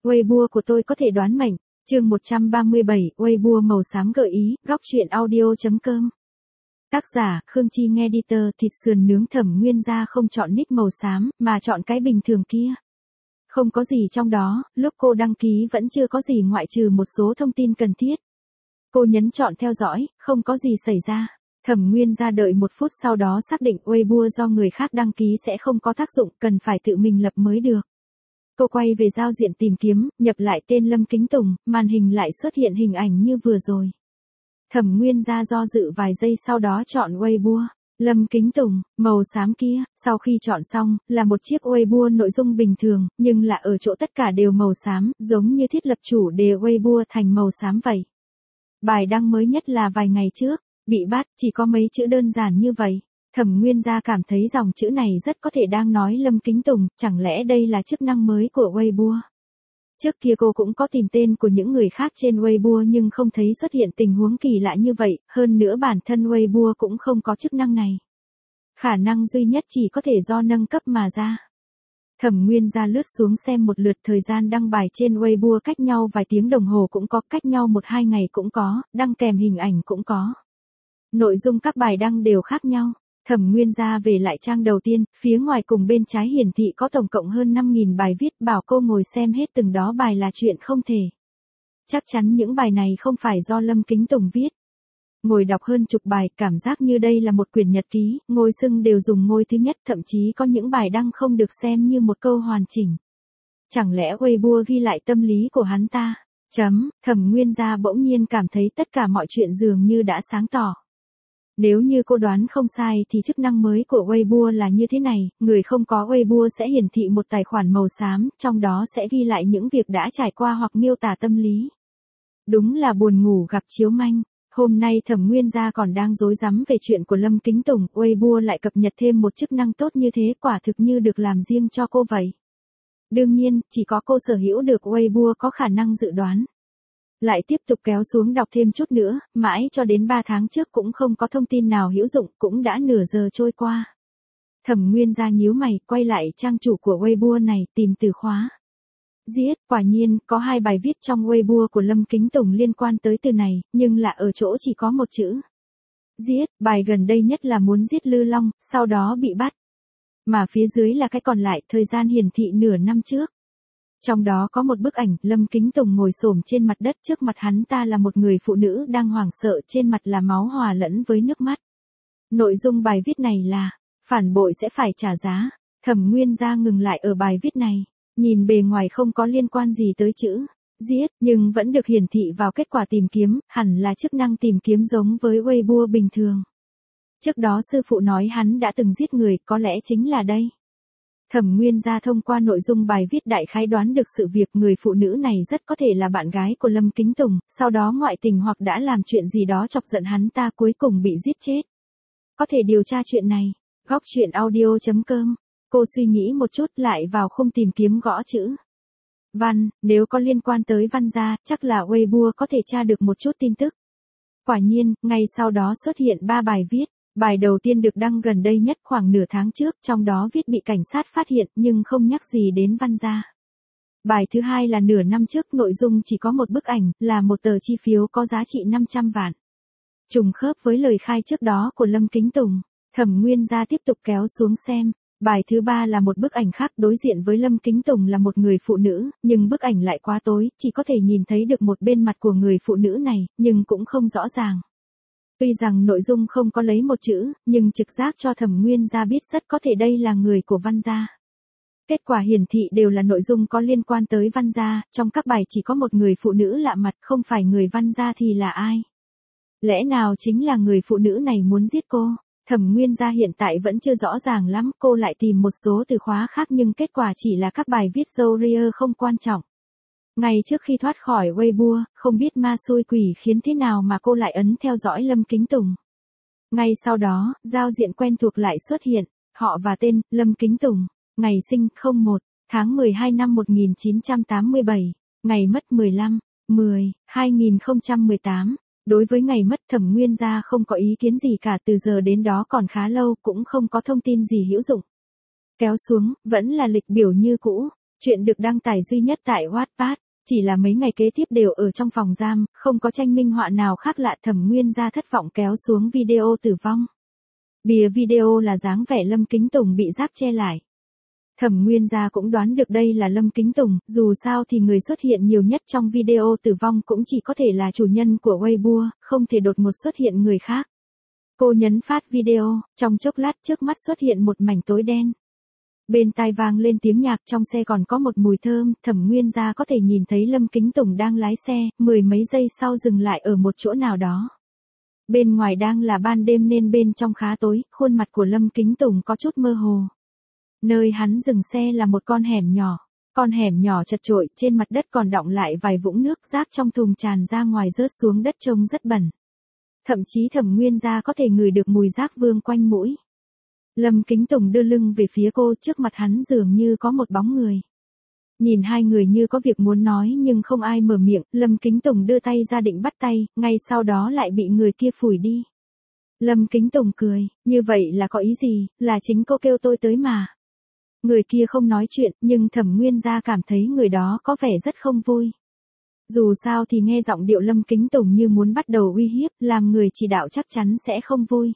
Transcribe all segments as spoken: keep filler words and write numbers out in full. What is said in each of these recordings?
Weibo của tôi có thể đoán mệnh. Chương một trăm ba mươi bảy, Weibo màu xám gợi ý, góc truyện audio chấm com. Tác giả, Khương Chi nghe editor. Thịt sườn nướng Thẩm Nguyên Gia không chọn nick màu xám, mà chọn cái bình thường kia. Không có gì trong đó, lúc cô đăng ký vẫn chưa có gì ngoại trừ một số thông tin cần thiết. Cô nhấn chọn theo dõi, không có gì xảy ra. Thẩm Nguyên Gia đợi một phút sau đó xác định Weibo do người khác đăng ký sẽ không có tác dụng, cần phải tự mình lập mới được. Cô quay về giao diện tìm kiếm, nhập lại tên Lâm Kính Tùng, màn hình lại xuất hiện hình ảnh như vừa rồi. Thẩm Nguyên Gia do dự vài giây sau đó chọn Weibo. Lâm Kính Tùng, màu xám kia, sau khi chọn xong, là một chiếc Weibo nội dung bình thường, nhưng là ở chỗ tất cả đều màu xám, giống như thiết lập chủ đề Weibo thành màu xám vậy. Bài đăng mới nhất là vài ngày trước, bị bắt, chỉ có mấy chữ đơn giản như vậy. Thẩm Nguyên Gia cảm thấy dòng chữ này rất có thể đang nói Lâm Kính Tùng, chẳng lẽ đây là chức năng mới của Weibo? Trước kia cô cũng có tìm tên của những người khác trên Weibo nhưng không thấy xuất hiện tình huống kỳ lạ như vậy, hơn nữa bản thân Weibo cũng không có chức năng này. Khả năng duy nhất chỉ có thể do nâng cấp mà ra. Thẩm Nguyên Gia lướt xuống xem một lượt thời gian đăng bài trên Weibo, cách nhau vài tiếng đồng hồ cũng có, cách nhau một hai ngày cũng có, đăng kèm hình ảnh cũng có. Nội dung các bài đăng đều khác nhau. Thẩm Nguyên Gia về lại trang đầu tiên, phía ngoài cùng bên trái hiển thị có tổng cộng hơn năm nghìn bài viết, bảo cô ngồi xem hết từng đó bài là chuyện không thể. Chắc chắn những bài này không phải do Lâm Kính Tùng viết. Ngồi đọc hơn chục bài, cảm giác như đây là một quyển nhật ký, ngôi xưng đều dùng ngôi thứ nhất, thậm chí có những bài đăng không được xem như một câu hoàn chỉnh. Chẳng lẽ Weibo ghi lại tâm lý của hắn ta? Chấm, Thẩm Nguyên Gia bỗng nhiên cảm thấy tất cả mọi chuyện dường như đã sáng tỏ. Nếu như cô đoán không sai thì chức năng mới của Weibo là như thế này, người không có Weibo sẽ hiển thị một tài khoản màu xám, trong đó sẽ ghi lại những việc đã trải qua hoặc miêu tả tâm lý. Đúng là buồn ngủ gặp chiếu manh. Hôm nay Thẩm Nguyên Gia còn đang rối rắm về chuyện của Lâm Kính Tùng, Weibo lại cập nhật thêm một chức năng tốt như thế, quả thực như được làm riêng cho cô vậy. Đương nhiên, chỉ có cô sở hữu được Weibo có khả năng dự đoán. Lại tiếp tục kéo xuống đọc thêm chút nữa, mãi cho đến ba tháng trước cũng không có thông tin nào hữu dụng, cũng đã nửa giờ trôi qua. Thẩm Nguyên Gia nhíu mày, quay lại trang chủ của Weibo này, tìm từ khóa. Giết, quả nhiên, có hai bài viết trong Weibo của Lâm Kính Tùng liên quan tới từ này, nhưng là ở chỗ chỉ có một chữ. Giết, bài gần đây nhất là muốn giết Lư Long, sau đó bị bắt. Mà phía dưới là cái còn lại, thời gian hiển thị nửa năm trước. Trong đó có một bức ảnh, Lâm Kính Tùng ngồi xổm trên mặt đất, trước mặt hắn ta là một người phụ nữ đang hoảng sợ, trên mặt là máu hòa lẫn với nước mắt. Nội dung bài viết này là, phản bội sẽ phải trả giá. Thẩm Nguyên Gia ngừng lại ở bài viết này, nhìn bề ngoài không có liên quan gì tới chữ giết, nhưng vẫn được hiển thị vào kết quả tìm kiếm, hẳn là chức năng tìm kiếm giống với Weibo bình thường. Trước đó sư phụ nói hắn đã từng giết người, có lẽ chính là đây. Thẩm Nguyên Gia thông qua nội dung bài viết đại khái đoán được sự việc người phụ nữ này rất có thể là bạn gái của Lâm Kính Tùng, sau đó ngoại tình hoặc đã làm chuyện gì đó chọc giận hắn ta, cuối cùng bị giết chết. Có thể điều tra chuyện này. Góc truyện audio chấm com. Cô suy nghĩ một chút, lại vào khung tìm kiếm gõ chữ Văn, nếu có liên quan tới Văn gia, chắc là Weibo có thể tra được một chút tin tức. Quả nhiên, ngay sau đó xuất hiện ba bài viết. Bài đầu tiên được đăng gần đây nhất khoảng nửa tháng trước, trong đó viết bị cảnh sát phát hiện nhưng không nhắc gì đến Văn gia. Bài thứ hai là nửa năm trước, nội dung chỉ có một bức ảnh, là một tờ chi phiếu có giá trị năm trăm vạn. Trùng khớp với lời khai trước đó của Lâm Kính Tùng. Thẩm Nguyên Gia tiếp tục kéo xuống xem. Bài thứ ba là một bức ảnh khác, đối diện với Lâm Kính Tùng là một người phụ nữ, nhưng bức ảnh lại quá tối, chỉ có thể nhìn thấy được một bên mặt của người phụ nữ này, nhưng cũng không rõ ràng. Tuy rằng nội dung không có lấy một chữ, nhưng trực giác cho Thẩm Nguyên Gia biết rất có thể đây là người của Văn gia. Kết quả hiển thị đều là nội dung có liên quan tới Văn gia, trong các bài chỉ có một người phụ nữ lạ mặt, không phải người Văn gia thì là ai? Lẽ nào chính là người phụ nữ này muốn giết cô? Thẩm Nguyên Gia hiện tại vẫn chưa rõ ràng lắm, cô lại tìm một số từ khóa khác nhưng kết quả chỉ là các bài viết dâu ria không quan trọng. Ngay trước khi thoát khỏi Weibo, không biết ma xui quỷ khiến thế nào mà cô lại ấn theo dõi Lâm Kính Tùng. Ngay sau đó, giao diện quen thuộc lại xuất hiện, họ và tên, Lâm Kính Tùng, ngày sinh không một, tháng mười hai năm một nghìn chín trăm tám mươi bảy, ngày mất mười lăm, mười, hai nghìn không trăm mười tám. Đối với ngày mất, Thẩm Nguyên Gia không có ý kiến gì cả, từ giờ đến đó còn khá lâu, cũng không có thông tin gì hữu dụng. Kéo xuống, vẫn là lịch biểu như cũ. Chuyện được đăng tải duy nhất tại Wattpad, chỉ là mấy ngày kế tiếp đều ở trong phòng giam, không có tranh minh họa nào khác lạ. Thẩm Nguyên Gia thất vọng kéo xuống video tử vong. Bìa video là dáng vẻ Lâm Kính Tùng bị giáp che lại. Thẩm Nguyên Gia cũng đoán được đây là Lâm Kính Tùng, dù sao thì người xuất hiện nhiều nhất trong video tử vong cũng chỉ có thể là chủ nhân của Weibo, không thể đột ngột xuất hiện người khác. Cô nhấn phát video, trong chốc lát trước mắt xuất hiện một mảnh tối đen. Bên tai vang lên tiếng nhạc, trong xe còn có một mùi thơm. Thẩm Nguyên Gia có thể nhìn thấy Lâm Kính Tùng đang lái xe, mười mấy giây sau dừng lại ở một chỗ nào đó. Bên ngoài đang là ban đêm nên bên trong khá tối, khuôn mặt của Lâm Kính Tùng có chút mơ hồ. Nơi hắn dừng xe là một con hẻm nhỏ. Con hẻm nhỏ chật chội, trên mặt đất còn đọng lại vài vũng nước, rác trong thùng tràn ra ngoài rớt xuống đất trông rất bẩn. Thậm chí Thẩm Nguyên Gia có thể ngửi được mùi rác vương quanh mũi. Lâm Kính Tùng đưa lưng về phía cô, trước mặt hắn dường như có một bóng người. Nhìn hai người như có việc muốn nói nhưng không ai mở miệng, Lâm Kính Tùng đưa tay ra định bắt tay, ngay sau đó lại bị người kia phủi đi. Lâm Kính Tùng cười, như vậy là có ý gì, là chính cô kêu tôi tới mà. Người kia không nói chuyện, nhưng Thẩm Nguyên Gia cảm thấy người đó có vẻ rất không vui. Dù sao thì nghe giọng điệu Lâm Kính Tùng như muốn bắt đầu uy hiếp, làm người chỉ đạo chắc chắn sẽ không vui.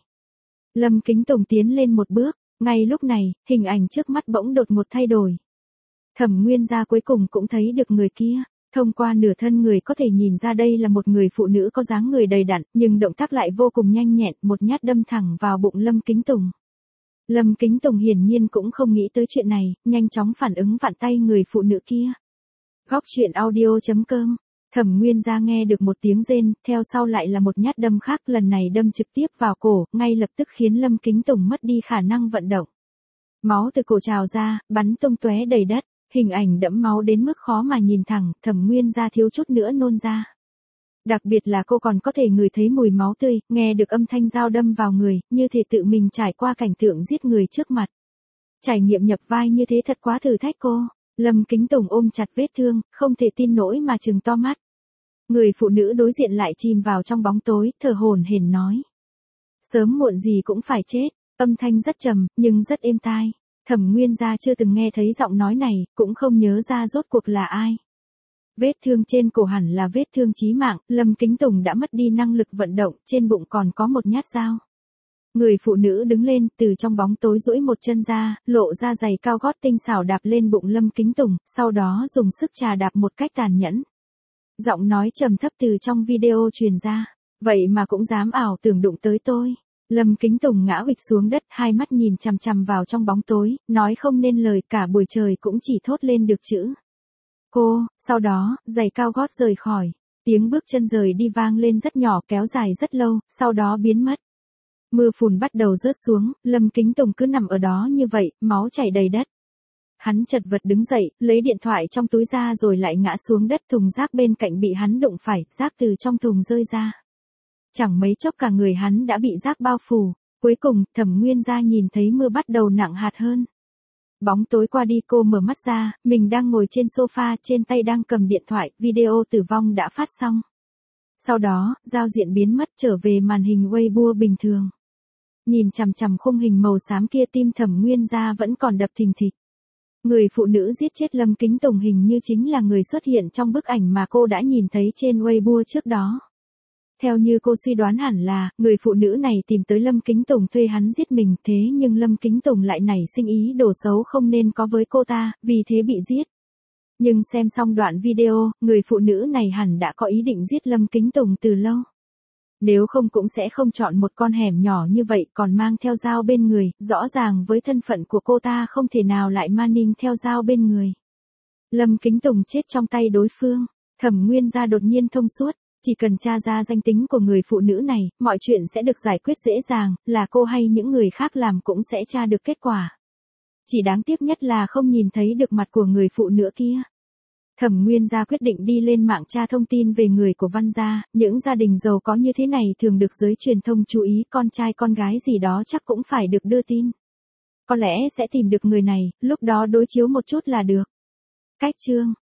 Lâm Kính Tùng tiến lên một bước, ngay lúc này, hình ảnh trước mắt bỗng đột ngột thay đổi. Thẩm Nguyên Gia cuối cùng cũng thấy được người kia, thông qua nửa thân người có thể nhìn ra đây là một người phụ nữ có dáng người đầy đặn, nhưng động tác lại vô cùng nhanh nhẹn, một nhát đâm thẳng vào bụng Lâm Kính Tùng. Lâm Kính Tùng hiển nhiên cũng không nghĩ tới chuyện này, nhanh chóng phản ứng vặn tay người phụ nữ kia. Góc truyện audio chấm com. Thẩm Nguyên Gia nghe được một tiếng rên, theo sau lại là một nhát đâm khác, lần này đâm trực tiếp vào cổ, ngay lập tức khiến Lâm Kính Tùng mất đi khả năng vận động. Máu từ cổ trào ra, bắn tung tóe đầy đất, hình ảnh đẫm máu đến mức khó mà nhìn thẳng, Thẩm Nguyên Gia thiếu chút nữa nôn ra. Đặc biệt là cô còn có thể ngửi thấy mùi máu tươi, nghe được âm thanh dao đâm vào người, như thể tự mình trải qua cảnh tượng giết người trước mặt. Trải nghiệm nhập vai như thế thật quá thử thách cô. Lâm Kính Tùng ôm chặt vết thương, không thể tin nổi mà trừng to mắt. Người phụ nữ đối diện lại chìm vào trong bóng tối, thở hổn hển nói. Sớm muộn gì cũng phải chết, âm thanh rất trầm, nhưng rất êm tai. Thẩm Nguyên Gia chưa từng nghe thấy giọng nói này, cũng không nhớ ra rốt cuộc là ai. Vết thương trên cổ hẳn là vết thương chí mạng, Lâm Kính Tùng đã mất đi năng lực vận động, trên bụng còn có một nhát dao. Người phụ nữ đứng lên, từ trong bóng tối duỗi một chân ra, lộ ra giày cao gót tinh xảo đạp lên bụng Lâm Kính Tùng, sau đó dùng sức trà đạp một cách tàn nhẫn. Giọng nói trầm thấp từ trong video truyền ra, vậy mà cũng dám ảo tưởng đụng tới tôi. Lâm Kính Tùng ngã huỵch xuống đất, hai mắt nhìn chằm chằm vào trong bóng tối, nói không nên lời, cả buổi trời cũng chỉ thốt lên được chữ cô. Sau đó, giày cao gót rời khỏi, tiếng bước chân rời đi vang lên rất nhỏ, kéo dài rất lâu, sau đó biến mất. Mưa phùn bắt đầu rớt xuống, Lâm Kính Tùng cứ nằm ở đó như vậy, máu chảy đầy đất. Hắn chật vật đứng dậy, lấy điện thoại trong túi ra rồi lại ngã xuống đất, thùng rác bên cạnh bị hắn đụng phải, rác từ trong thùng rơi ra. Chẳng mấy chốc cả người hắn đã bị rác bao phủ, cuối cùng, Thẩm Nguyên Gia nhìn thấy mưa bắt đầu nặng hạt hơn. Bóng tối qua đi, cô mở mắt ra, mình đang ngồi trên sofa, trên tay đang cầm điện thoại, video tử vong đã phát xong. Sau đó, giao diện biến mất, trở về màn hình Weibo bình thường. Nhìn chằm chằm khung hình màu xám kia, tim Thẩm Nguyên Gia vẫn còn đập thình thịch. Người phụ nữ giết chết Lâm Kính Tùng hình như chính là người xuất hiện trong bức ảnh mà cô đã nhìn thấy trên Weibo trước đó. Theo như cô suy đoán hẳn là, người phụ nữ này tìm tới Lâm Kính Tùng thuê hắn giết mình, thế nhưng Lâm Kính Tùng lại nảy sinh ý đồ xấu không nên có với cô ta, vì thế bị giết. Nhưng xem xong đoạn video, người phụ nữ này hẳn đã có ý định giết Lâm Kính Tùng từ lâu. Nếu không cũng sẽ không chọn một con hẻm nhỏ như vậy, còn mang theo dao bên người, rõ ràng với thân phận của cô ta không thể nào lại man ninh theo dao bên người. Lâm Kính Tùng chết trong tay đối phương, Thẩm Nguyên Gia đột nhiên thông suốt, chỉ cần tra ra danh tính của người phụ nữ này, mọi chuyện sẽ được giải quyết dễ dàng, là cô hay những người khác làm cũng sẽ tra được kết quả. Chỉ đáng tiếc nhất là không nhìn thấy được mặt của người phụ nữ kia. Thẩm Nguyên Gia quyết định đi lên mạng tra thông tin về người của Văn gia, những gia đình giàu có như thế này thường được giới truyền thông chú ý, con trai con gái gì đó chắc cũng phải được đưa tin. Có lẽ sẽ tìm được người này, lúc đó đối chiếu một chút là được. Cách chương